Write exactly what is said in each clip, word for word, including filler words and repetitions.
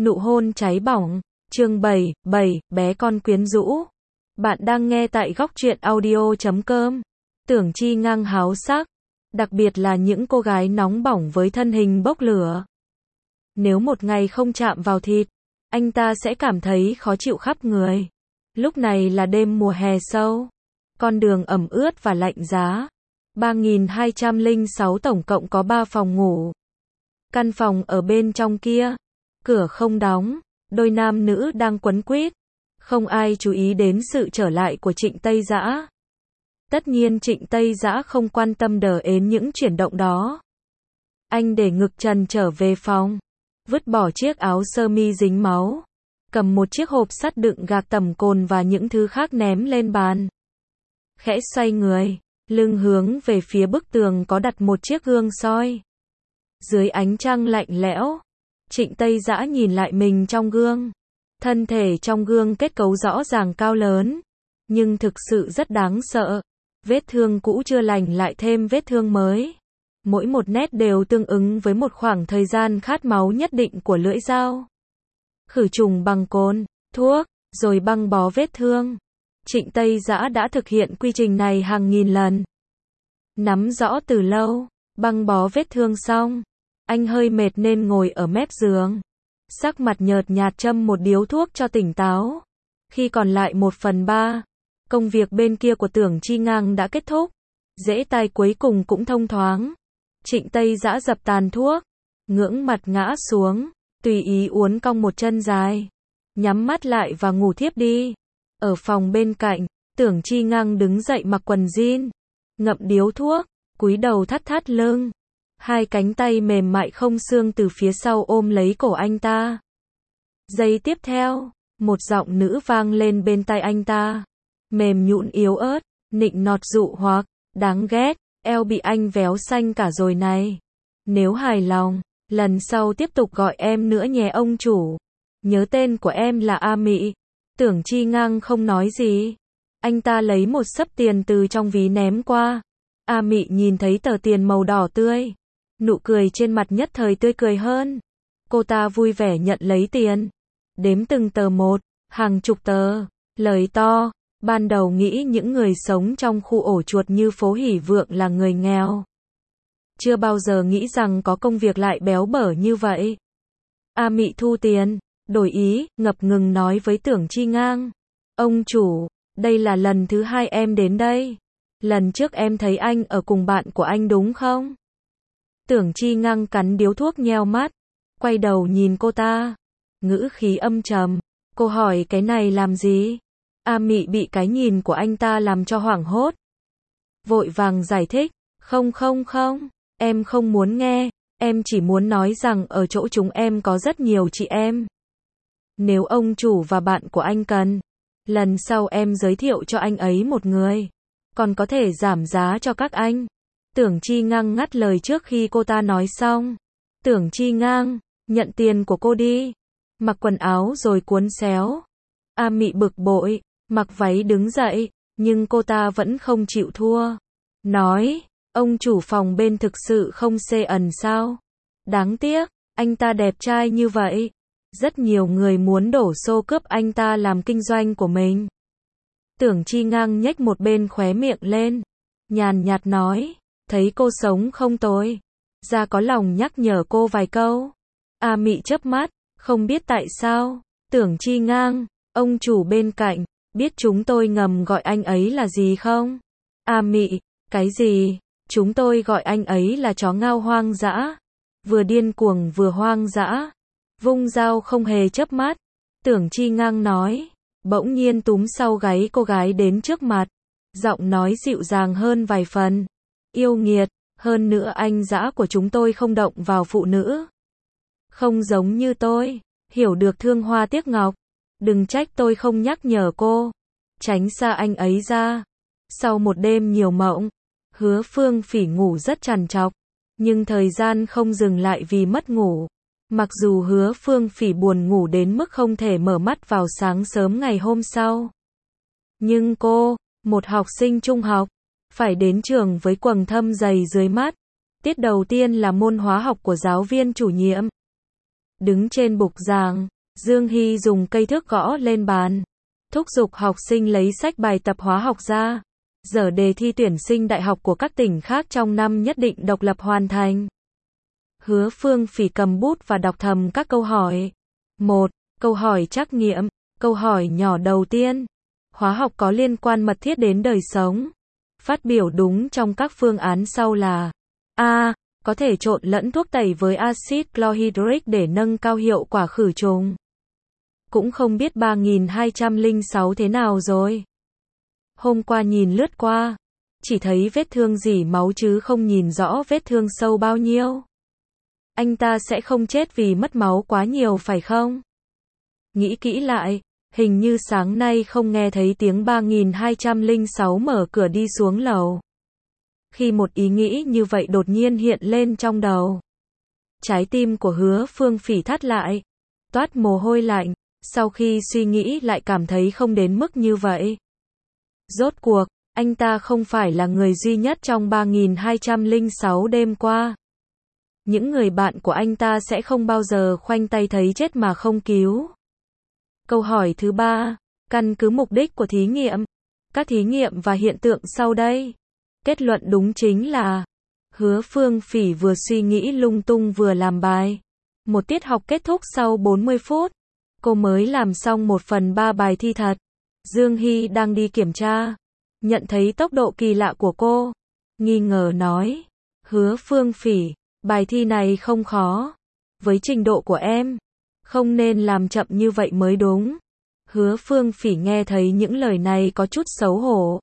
Nụ hôn cháy bỏng, chương bảy, bảy, bé con quyến rũ. Bạn đang nghe tại góc truyện audio chấm com. Tưởng Chi ngang háo sắc, đặc biệt là những cô gái nóng bỏng với thân hình bốc lửa. Nếu một ngày không chạm vào thịt, anh ta sẽ cảm thấy khó chịu khắp người. Lúc này là đêm mùa hè sâu, con đường ẩm ướt và lạnh giá. ba nghìn hai trăm lẻ sáu tổng cộng có ba phòng ngủ. Căn phòng ở bên trong kia, cửa không đóng, đôi nam nữ đang quấn quýt. Không ai chú ý đến sự trở lại của Trịnh Tây Dã. Tất nhiên Trịnh Tây Dã không quan tâm đờ ến những chuyển động đó. Anh để ngực trần trở về phòng, vứt bỏ chiếc áo sơ mi dính máu, cầm một chiếc hộp sắt đựng gạc tẩm cồn và những thứ khác ném lên bàn. Khẽ xoay người, lưng hướng về phía bức tường có đặt một chiếc gương soi. Dưới ánh trăng lạnh lẽo, Trịnh Tây Dã nhìn lại mình trong gương. Thân thể trong gương kết cấu rõ ràng cao lớn, nhưng thực sự rất đáng sợ. Vết thương cũ chưa lành lại thêm vết thương mới. Mỗi một nét đều tương ứng với một khoảng thời gian khát máu nhất định của lưỡi dao. Khử trùng bằng cồn, thuốc, rồi băng bó vết thương. Trịnh Tây Dã đã thực hiện quy trình này hàng nghìn lần. Nắm rõ từ lâu, băng bó vết thương xong, anh hơi mệt nên ngồi ở mép giường. Sắc mặt nhợt nhạt châm một điếu thuốc cho tỉnh táo. Khi còn lại một phần ba, công việc bên kia của Tưởng Chi ngang đã kết thúc. Rễ tai cuối cùng cũng thông thoáng. Trịnh Tây Dã dập tàn thuốc, ngưỡng mặt ngã xuống, tùy ý uốn cong một chân dài, nhắm mắt lại và ngủ thiếp đi. Ở phòng bên cạnh, Tưởng Chi ngang đứng dậy mặc quần jean, ngậm điếu thuốc, cúi đầu thắt thắt lưng. Hai cánh tay mềm mại không xương từ phía sau ôm lấy cổ anh ta. Giây tiếp theo, một giọng nữ vang lên bên tai anh ta. Mềm nhũn yếu ớt, nịnh nọt dụ hoặc, đáng ghét, eo bị anh véo xanh cả rồi này. Nếu hài lòng, lần sau tiếp tục gọi em nữa nhé ông chủ. Nhớ tên của em là A Mị. Tưởng Chi ngang không nói gì. Anh ta lấy một xấp tiền từ trong ví ném qua. A Mị nhìn thấy tờ tiền màu đỏ tươi. Nụ cười trên mặt nhất thời tươi cười hơn. Cô ta vui vẻ nhận lấy tiền. Đếm từng tờ một, hàng chục tờ, lời to. Ban đầu nghĩ những người sống trong khu ổ chuột như phố Hỉ Vượng là người nghèo. Chưa bao giờ nghĩ rằng có công việc lại béo bở như vậy. A Mị thu tiền, đổi ý, ngập ngừng nói với Tưởng Chi ngang. Ông chủ, đây là lần thứ hai em đến đây. Lần trước em thấy anh ở cùng bạn của anh đúng không? Tưởng Chi ngang cắn điếu thuốc nheo mắt, quay đầu nhìn cô ta, ngữ khí âm trầm. Cô hỏi cái này làm gì? A Mị bị cái nhìn của anh ta làm cho hoảng hốt. Vội vàng giải thích, không không không, em không muốn nghe, em chỉ muốn nói rằng ở chỗ chúng em có rất nhiều chị em. Nếu ông chủ và bạn của anh cần, lần sau em giới thiệu cho anh ấy một người, còn có thể giảm giá cho các anh. Tưởng Chi ngang ngắt lời trước khi cô ta nói xong. Tưởng Chi ngang, nhận tiền của cô đi. Mặc quần áo rồi cuốn xéo. A Mị bực bội, mặc váy đứng dậy, nhưng cô ta vẫn không chịu thua. Nói, ông chủ phòng bên thực sự không xê ẩn sao? Đáng tiếc, anh ta đẹp trai như vậy. Rất nhiều người muốn đổ xô cướp anh ta làm kinh doanh của mình. Tưởng Chi ngang nhếch một bên khóe miệng lên, nhàn nhạt nói, thấy cô sống không tồi, ra có lòng nhắc nhở cô vài câu. A Mị chớp mắt, không biết tại sao. Tưởng Chi ngang, ông chủ bên cạnh, biết chúng tôi ngầm gọi anh ấy là gì không? A Mị, cái gì? Chúng tôi gọi anh ấy là chó ngao hoang dã. Vừa điên cuồng vừa hoang dã. Vung dao không hề chớp mắt. Tưởng Chi ngang nói, bỗng nhiên túm sau gáy cô gái đến trước mặt. Giọng nói dịu dàng hơn vài phần. Yêu nghiệt, hơn nữa anh dã của chúng tôi không động vào phụ nữ. Không giống như tôi, hiểu được thương hoa tiếc ngọc. Đừng trách tôi không nhắc nhở cô. Tránh xa anh ấy ra. Sau một đêm nhiều mộng, Hứa Phương Phỉ ngủ rất trằn trọc. Nhưng thời gian không dừng lại vì mất ngủ. Mặc dù Hứa Phương Phỉ buồn ngủ đến mức không thể mở mắt vào sáng sớm ngày hôm sau. Nhưng cô, một học sinh trung học, phải đến trường với quầng thâm dày dưới mắt. Tiết đầu tiên là môn hóa học của giáo viên chủ nhiệm. Đứng trên bục giảng, Dương Hy dùng cây thước gõ lên bàn, thúc giục học sinh lấy sách bài tập hóa học ra. Giờ đề thi tuyển sinh đại học của các tỉnh khác trong năm nhất định độc lập hoàn thành. Hứa Phương Phỉ cầm bút và đọc thầm các câu hỏi. một. Câu hỏi trắc nghiệm. Câu hỏi nhỏ đầu tiên. Hóa học có liên quan mật thiết đến đời sống. Phát biểu đúng trong các phương án sau là: A. Có thể trộn lẫn thuốc tẩy với axit chlorhydric để nâng cao hiệu quả khử trùng. Cũng không biết ba nghìn hai trăm lẻ sáu thế nào rồi. Hôm qua nhìn lướt qua, chỉ thấy vết thương rỉ máu chứ không nhìn rõ vết thương sâu bao nhiêu. Anh ta sẽ không chết vì mất máu quá nhiều phải không? Nghĩ kỹ lại, hình như sáng nay không nghe thấy tiếng ba nghìn hai trăm lẻ sáu mở cửa đi xuống lầu. Khi một ý nghĩ như vậy đột nhiên hiện lên trong đầu, trái tim của Hứa Phương Phỉ thắt lại, toát mồ hôi lạnh. Sau khi suy nghĩ lại cảm thấy không đến mức như vậy. Rốt cuộc, anh ta không phải là người duy nhất trong ba nghìn hai trăm lẻ sáu đêm qua. Những người bạn của anh ta sẽ không bao giờ khoanh tay thấy chết mà không cứu. Câu hỏi thứ ba, căn cứ mục đích của thí nghiệm, các thí nghiệm và hiện tượng sau đây. Kết luận đúng chính là, Hứa Phương Phỉ vừa suy nghĩ lung tung vừa làm bài. Một tiết học kết thúc sau bốn mươi phút. Cô mới làm xong một phần ba bài thi thật. Dương Hy đang đi kiểm tra, nhận thấy tốc độ kỳ lạ của cô, nghi ngờ nói: Hứa Phương Phỉ, bài thi này không khó. Với trình độ của em, không nên làm chậm như vậy mới đúng. Hứa Phương Phỉ nghe thấy những lời này có chút xấu hổ.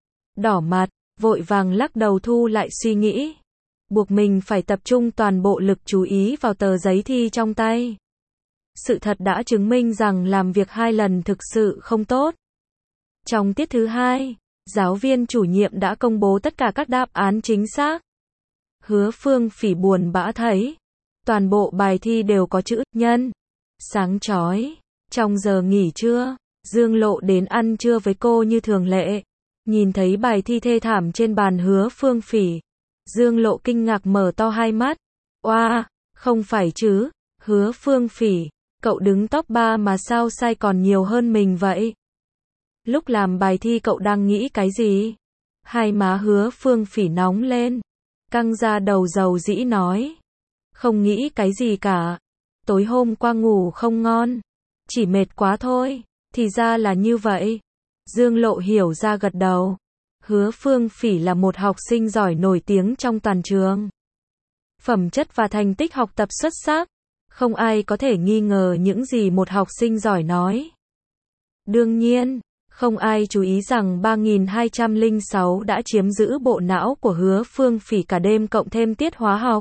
Đỏ mặt, vội vàng lắc đầu thu lại suy nghĩ. Buộc mình phải tập trung toàn bộ lực chú ý vào tờ giấy thi trong tay. Sự thật đã chứng minh rằng làm việc hai lần thực sự không tốt. Trong tiết thứ hai, giáo viên chủ nhiệm đã công bố tất cả các đáp án chính xác. Hứa Phương Phỉ buồn bã thấy, toàn bộ bài thi đều có chữ nhân. Sáng chói, trong giờ nghỉ trưa, Dương Lộ đến ăn trưa với cô như thường lệ. Nhìn thấy bài thi thê thảm trên bàn Hứa Phương Phỉ, Dương Lộ kinh ngạc mở to hai mắt. Oa, wow, không phải chứ, Hứa Phương Phỉ, cậu đứng top ba mà sao sai còn nhiều hơn mình vậy? Lúc làm bài thi cậu đang nghĩ cái gì? Hai má Hứa Phương Phỉ nóng lên, căng ra đầu dầu dĩ nói. Không nghĩ cái gì cả. Tối hôm qua ngủ không ngon. Chỉ mệt quá thôi. Thì ra là như vậy. Dương Lộ hiểu ra gật đầu. Hứa Phương Phỉ là một học sinh giỏi nổi tiếng trong toàn trường. Phẩm chất và thành tích học tập xuất sắc. Không ai có thể nghi ngờ những gì một học sinh giỏi nói. Đương nhiên, không ai chú ý rằng ba nghìn hai trăm lẻ sáu đã chiếm giữ bộ não của Hứa Phương Phỉ cả đêm cộng thêm tiết hóa học.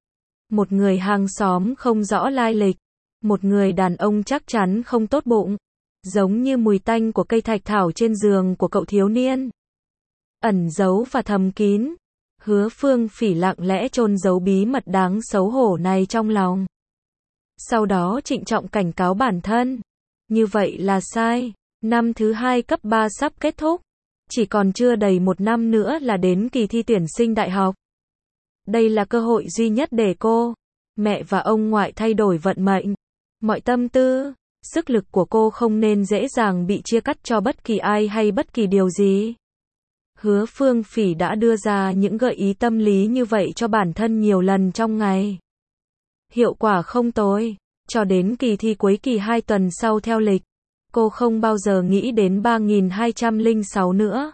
Một người hàng xóm không rõ lai lịch, một người đàn ông chắc chắn không tốt bụng, giống như mùi tanh của cây thạch thảo trên giường của cậu thiếu niên. Ẩn giấu và thầm kín, Hứa Phương Phỉ lặng lẽ chôn giấu bí mật đáng xấu hổ này trong lòng. Sau đó trịnh trọng cảnh cáo bản thân, như vậy là sai. Năm thứ hai cấp ba sắp kết thúc, chỉ còn chưa đầy một năm nữa là đến kỳ thi tuyển sinh đại học. Đây là cơ hội duy nhất để cô, mẹ và ông ngoại thay đổi vận mệnh. Mọi tâm tư, sức lực của cô không nên dễ dàng bị chia cắt cho bất kỳ ai hay bất kỳ điều gì. Hứa Phương Phỉ đã đưa ra những gợi ý tâm lý như vậy cho bản thân nhiều lần trong ngày. Hiệu quả không tồi, cho đến kỳ thi cuối kỳ hai tuần sau theo lịch. Cô không bao giờ nghĩ đến ba nghìn hai trăm lẻ sáu nữa.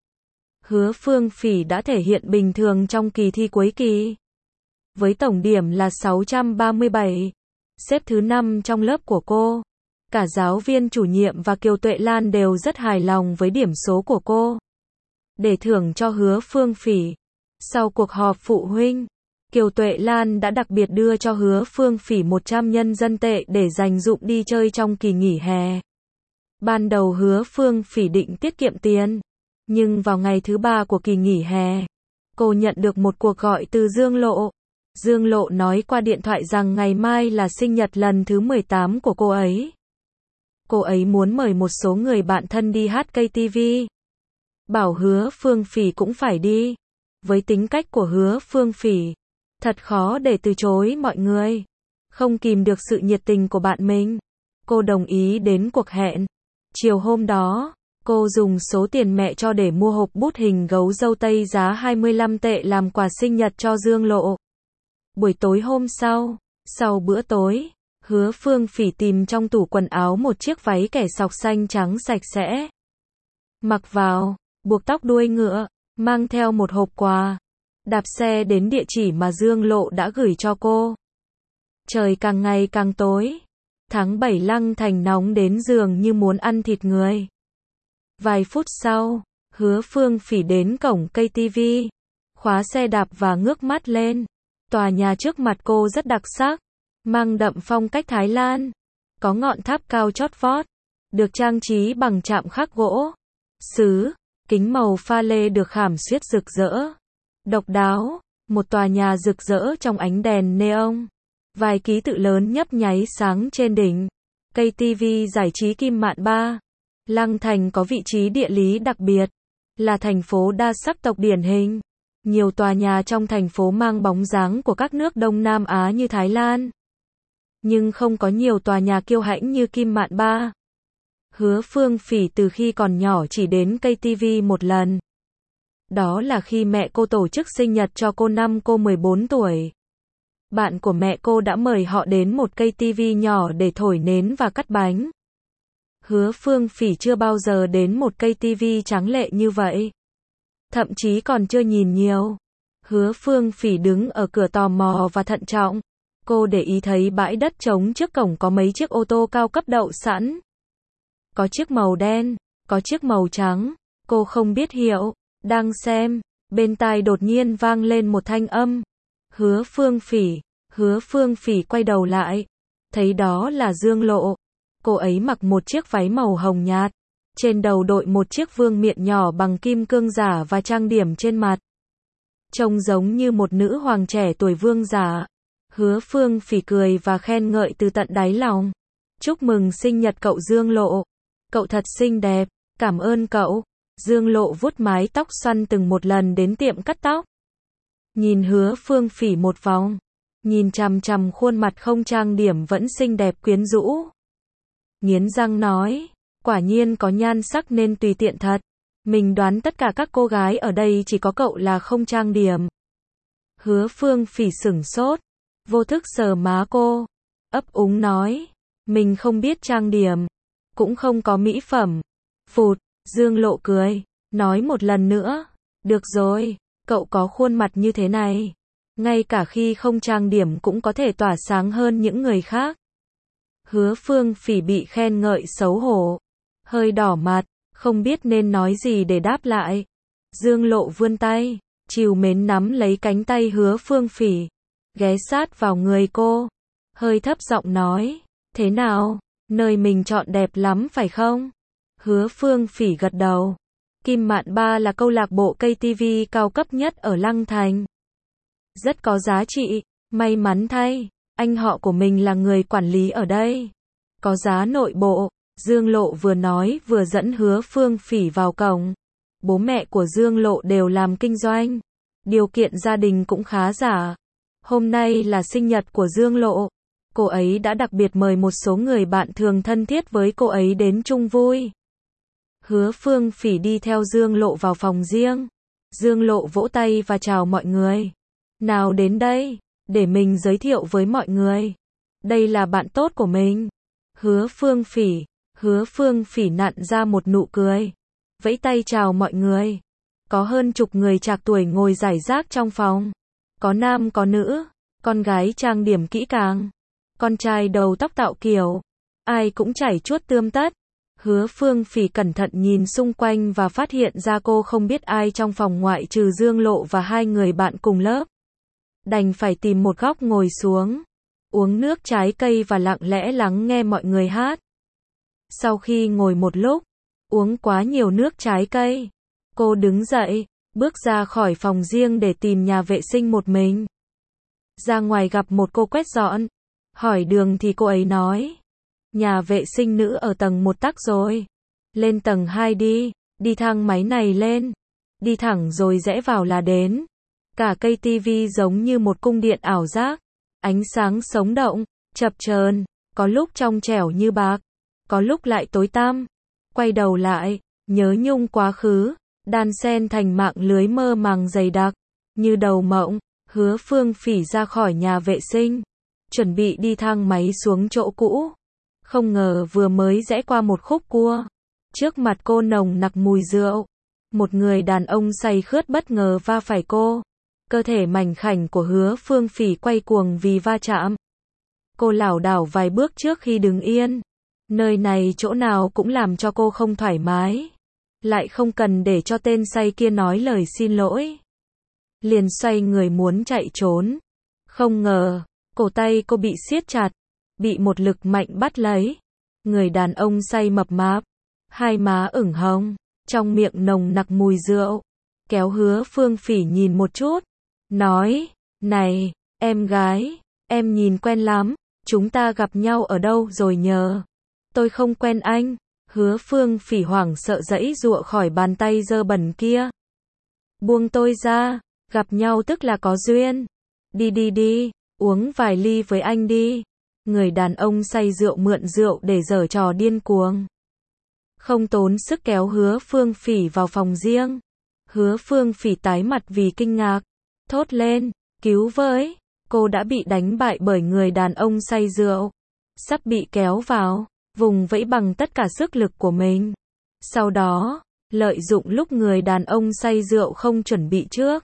Hứa Phương Phỉ đã thể hiện bình thường trong kỳ thi cuối kỳ. Với tổng điểm là sáu trăm ba mươi bảy, xếp thứ năm trong lớp của cô. Cả giáo viên chủ nhiệm và Kiều Tuệ Lan đều rất hài lòng với điểm số của cô. Để thưởng cho Hứa Phương Phỉ, sau cuộc họp phụ huynh, Kiều Tuệ Lan đã đặc biệt đưa cho Hứa Phương Phỉ một trăm nhân dân tệ để dành dụm đi chơi trong kỳ nghỉ hè. Ban đầu Hứa Phương Phỉ định tiết kiệm tiền, nhưng vào ngày thứ ba của kỳ nghỉ hè, cô nhận được một cuộc gọi từ Dương Lộ. Dương Lộ nói qua điện thoại rằng ngày mai là sinh nhật lần thứ mười tám của cô ấy. Cô ấy muốn mời một số người bạn thân đi hát ca tê vê. Bảo Hứa Phương Phỉ cũng phải đi. Với tính cách của Hứa Phương Phỉ, thật khó để từ chối mọi người. Không kìm được sự nhiệt tình của bạn mình, cô đồng ý đến cuộc hẹn. Chiều hôm đó, cô dùng số tiền mẹ cho để mua hộp bút hình gấu dâu tây giá hai mươi lăm tệ làm quà sinh nhật cho Dương Lộ. Buổi tối hôm sau, sau bữa tối, Hứa Phương Phỉ tìm trong tủ quần áo một chiếc váy kẻ sọc xanh trắng sạch sẽ. Mặc vào, buộc tóc đuôi ngựa, mang theo một hộp quà. Đạp xe đến địa chỉ mà Dương Lộ đã gửi cho cô. Trời càng ngày càng tối. Tháng bảy Lăng Thành nóng đến giường như muốn ăn thịt người. Vài phút sau, Hứa Phương Phỉ đến cổng ca tê vê, khóa xe đạp và ngước mắt lên. Tòa nhà trước mặt cô rất đặc sắc, mang đậm phong cách Thái Lan. Có ngọn tháp cao chót vót, được trang trí bằng chạm khắc gỗ, sứ, kính màu pha lê được khảm xuyết rực rỡ. Độc đáo, một tòa nhà rực rỡ trong ánh đèn neon. Vài ký tự lớn nhấp nháy sáng trên đỉnh. ca tê vê giải trí Kim Mạn ba. Lăng Thành có vị trí địa lý đặc biệt, là thành phố đa sắc tộc điển hình. Nhiều tòa nhà trong thành phố mang bóng dáng của các nước Đông Nam Á như Thái Lan. Nhưng không có nhiều tòa nhà kiêu hãnh như Kim Mạn ba. Hứa Phương Phỉ từ khi còn nhỏ chỉ đến ca tê vê một lần. Đó là khi mẹ cô tổ chức sinh nhật cho cô năm cô mười bốn tuổi. Bạn của mẹ cô đã mời họ đến một ca tê vê nhỏ để thổi nến và cắt bánh. Hứa Phương Phỉ chưa bao giờ đến một ca tê vê tráng lệ như vậy. Thậm chí còn chưa nhìn nhiều. Hứa Phương Phỉ đứng ở cửa tò mò và thận trọng. Cô để ý thấy bãi đất trống trước cổng có mấy chiếc ô tô cao cấp đậu sẵn. Có chiếc màu đen, có chiếc màu trắng. Cô không biết hiệu. Đang xem, bên tai đột nhiên vang lên một thanh âm. Hứa Phương Phỉ. Hứa Phương Phỉ quay đầu lại. Thấy đó là Dương Lộ. Cô ấy mặc một chiếc váy màu hồng nhạt. Trên đầu đội một chiếc vương miện nhỏ bằng kim cương giả và trang điểm trên mặt. Trông giống như một nữ hoàng trẻ tuổi vương giả. Hứa Phương Phỉ cười và khen ngợi từ tận đáy lòng. Chúc mừng sinh nhật cậu Dương Lộ. Cậu thật xinh đẹp, cảm ơn cậu. Dương Lộ vuốt mái tóc xoăn từng một lần đến tiệm cắt tóc. Nhìn Hứa Phương Phỉ một vòng. Nhìn chằm chằm khuôn mặt không trang điểm vẫn xinh đẹp quyến rũ. Nghiến răng nói, quả nhiên có nhan sắc nên tùy tiện thật. Mình đoán tất cả các cô gái ở đây chỉ có cậu là không trang điểm. Hứa Phương Phỉ sửng sốt, vô thức sờ má cô, ấp úng nói, mình không biết trang điểm, cũng không có mỹ phẩm. Phụt, Dương Lộ cười, nói một lần nữa, được rồi, cậu có khuôn mặt như thế này, ngay cả khi không trang điểm cũng có thể tỏa sáng hơn những người khác. Hứa Phương Phỉ bị khen ngợi xấu hổ, hơi đỏ mặt, không biết nên nói gì để đáp lại. Dương Lộ vươn tay, trìu mến nắm lấy cánh tay Hứa Phương Phỉ, ghé sát vào người cô, hơi thấp giọng nói, thế nào, nơi mình chọn đẹp lắm phải không? Hứa Phương Phỉ gật đầu. Kim Mạn ba là câu lạc bộ ca tê vê cao cấp nhất ở Lăng Thành. Rất có giá trị, may mắn thay, anh họ của mình là người quản lý ở đây. Có giá nội bộ, Dương Lộ vừa nói vừa dẫn Hứa Phương Phỉ vào cổng. Bố mẹ của Dương Lộ đều làm kinh doanh. Điều kiện gia đình cũng khá giả. Hôm nay là sinh nhật của Dương Lộ. Cô ấy đã đặc biệt mời một số người bạn thường thân thiết với cô ấy đến chung vui. Hứa Phương Phỉ đi theo Dương Lộ vào phòng riêng. Dương Lộ vỗ tay và chào mọi người. Nào đến đây, để mình giới thiệu với mọi người. Đây là bạn tốt của mình. Hứa Phương Phỉ. Hứa Phương Phỉ nặn ra một nụ cười. Vẫy tay chào mọi người. Có hơn chục người trạc tuổi ngồi rải rác trong phòng. Có nam có nữ, con gái trang điểm kỹ càng. Con trai đầu tóc tạo kiểu. Ai cũng chảy chuốt tươm tất. Hứa Phương Phỉ cẩn thận nhìn xung quanh và phát hiện ra cô không biết ai trong phòng ngoại trừ Dương Lộ và hai người bạn cùng lớp. Đành phải tìm một góc ngồi xuống, uống nước trái cây và lặng lẽ lắng nghe mọi người hát. Sau khi ngồi một lúc, uống quá nhiều nước trái cây, cô đứng dậy, bước ra khỏi phòng riêng để tìm nhà vệ sinh một mình. Ra ngoài gặp một cô quét dọn, hỏi đường thì cô ấy nói, nhà vệ sinh nữ ở tầng một tắc rồi. Lên tầng hai đi, đi thang máy này lên. Đi thẳng rồi rẽ vào là đến. Cả ca tê vê giống như một cung điện ảo giác. Ánh sáng sống động, chập chờn, có lúc trong trẻo như bạc, có lúc lại tối tăm. Quay đầu lại, nhớ nhung quá khứ, đan xen thành mạng lưới mơ màng dày đặc, như đầu mộng. Hứa Phương Phỉ ra khỏi nhà vệ sinh, chuẩn bị đi thang máy xuống chỗ cũ. Không ngờ vừa mới rẽ qua một khúc cua, trước mặt cô nồng nặc mùi rượu. Một người đàn ông say khướt bất ngờ va phải cô. Cơ thể mảnh khảnh của Hứa Phương Phỉ quay cuồng vì va chạm. Cô lảo đảo vài bước trước khi đứng yên. Nơi này chỗ nào cũng làm cho cô không thoải mái. Lại không cần để cho tên say kia nói lời xin lỗi. Liền xoay người muốn chạy trốn. Không ngờ, cổ tay cô bị siết chặt, bị một lực mạnh bắt lấy. Người đàn ông say mập mạp, hai má ửng hồng, trong miệng nồng nặc mùi rượu, kéo Hứa Phương Phỉ nhìn một chút, nói, này, em gái, em nhìn quen lắm, chúng ta gặp nhau ở đâu rồi nhờ? Tôi không quen anh. Hứa Phương Phỉ hoảng sợ giãy giụa khỏi bàn tay dơ bẩn kia. Buông tôi ra, gặp nhau tức là có duyên. Đi đi đi, uống vài ly với anh đi. Người đàn ông say rượu mượn rượu để giở trò điên cuồng. Không tốn sức kéo Hứa Phương Phỉ vào phòng riêng. Hứa Phương Phỉ tái mặt vì kinh ngạc, thốt lên, cứu với. Cô đã bị đánh bại bởi người đàn ông say rượu, sắp bị kéo vào, vùng vẫy bằng tất cả sức lực của mình. Sau đó, lợi dụng lúc người đàn ông say rượu không chuẩn bị trước,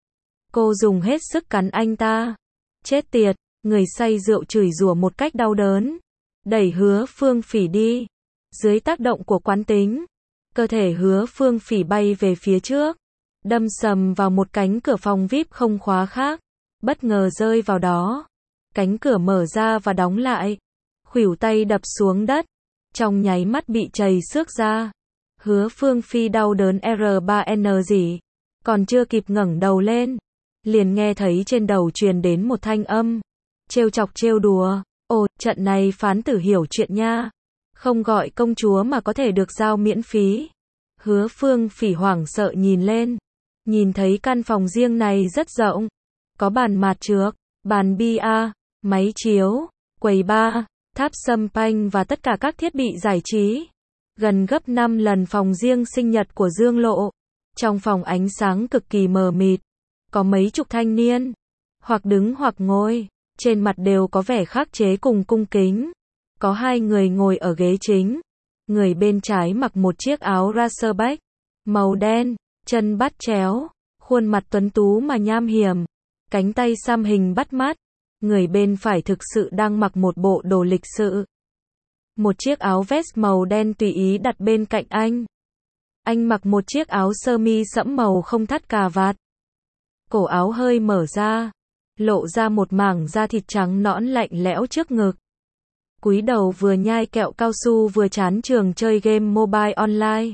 cô dùng hết sức cắn anh ta. Chết tiệt, người say rượu chửi rủa một cách đau đớn, đẩy Hứa Phương Phỉ đi. Dưới tác động của quán tính, cơ thể Hứa Phương Phỉ bay về phía trước, đâm sầm vào một cánh cửa phòng vi ai pi không khóa khác, bất ngờ rơi vào đó. Cánh cửa mở ra và đóng lại, khuỷu tay đập xuống đất, trong nháy mắt bị trầy xước ra. Hứa Phương Phỉ đau đớn R ba N gì, còn chưa kịp ngẩng đầu lên, liền nghe thấy trên đầu truyền đến một thanh âm, trêu chọc trêu đùa, ồ, trận này phán tử hiểu chuyện nha, không gọi công chúa mà có thể được giao miễn phí. Hứa Phương Phỉ hoảng sợ nhìn lên, nhìn thấy căn phòng riêng này rất rộng, có bàn mạt trược, bàn bia, máy chiếu, quầy bar, tháp sâm panh và tất cả các thiết bị giải trí, gần gấp năm lần phòng riêng sinh nhật của Dương Lộ. Trong phòng ánh sáng cực kỳ mờ mịt, có mấy chục thanh niên, hoặc đứng hoặc ngồi, trên mặt đều có vẻ khắc chế cùng cung kính. Có hai người ngồi ở ghế chính, người bên trái mặc một chiếc áo racerback màu đen, chân bắt chéo, khuôn mặt tuấn tú mà nham hiểm, cánh tay xăm hình bắt mắt. Người bên phải thực sự đang mặc một bộ đồ lịch sự, một chiếc áo vest màu đen tùy ý đặt bên cạnh anh. Anh mặc một chiếc áo sơ mi sẫm màu không thắt cà vạt, cổ áo hơi mở ra, lộ ra một mảng da thịt trắng nõn lạnh lẽo trước ngực. Cúi đầu vừa nhai kẹo cao su vừa chán trường chơi game mobile online.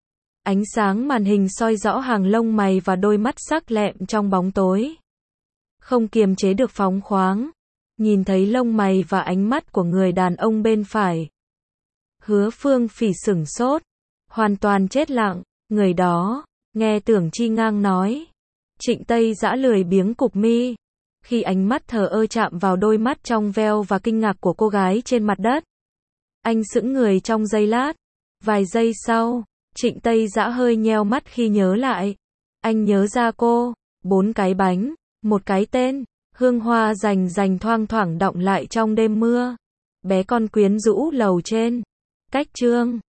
Ánh sáng màn hình soi rõ hàng lông mày và đôi mắt sắc lẹm trong bóng tối. Không kiềm chế được phóng khoáng, nhìn thấy lông mày và ánh mắt của người đàn ông bên phải. Hứa Phương Phỉ sửng sốt, hoàn toàn chết lặng. Người đó, nghe Tưởng Chi Ngang nói. Trịnh Tây Dã lười biếng cụp mi. Khi ánh mắt thờ ơ chạm vào đôi mắt trong veo và kinh ngạc của cô gái trên mặt đất, anh sững người trong giây lát. Vài giây sau, Trịnh Tây Dã hơi nheo mắt khi nhớ lại. Anh nhớ ra cô, bốn cái bánh, một cái tên, hương hoa rành rành thoang thoảng đọng lại trong đêm mưa. Bé con quyến rũ lầu trên. Cách chương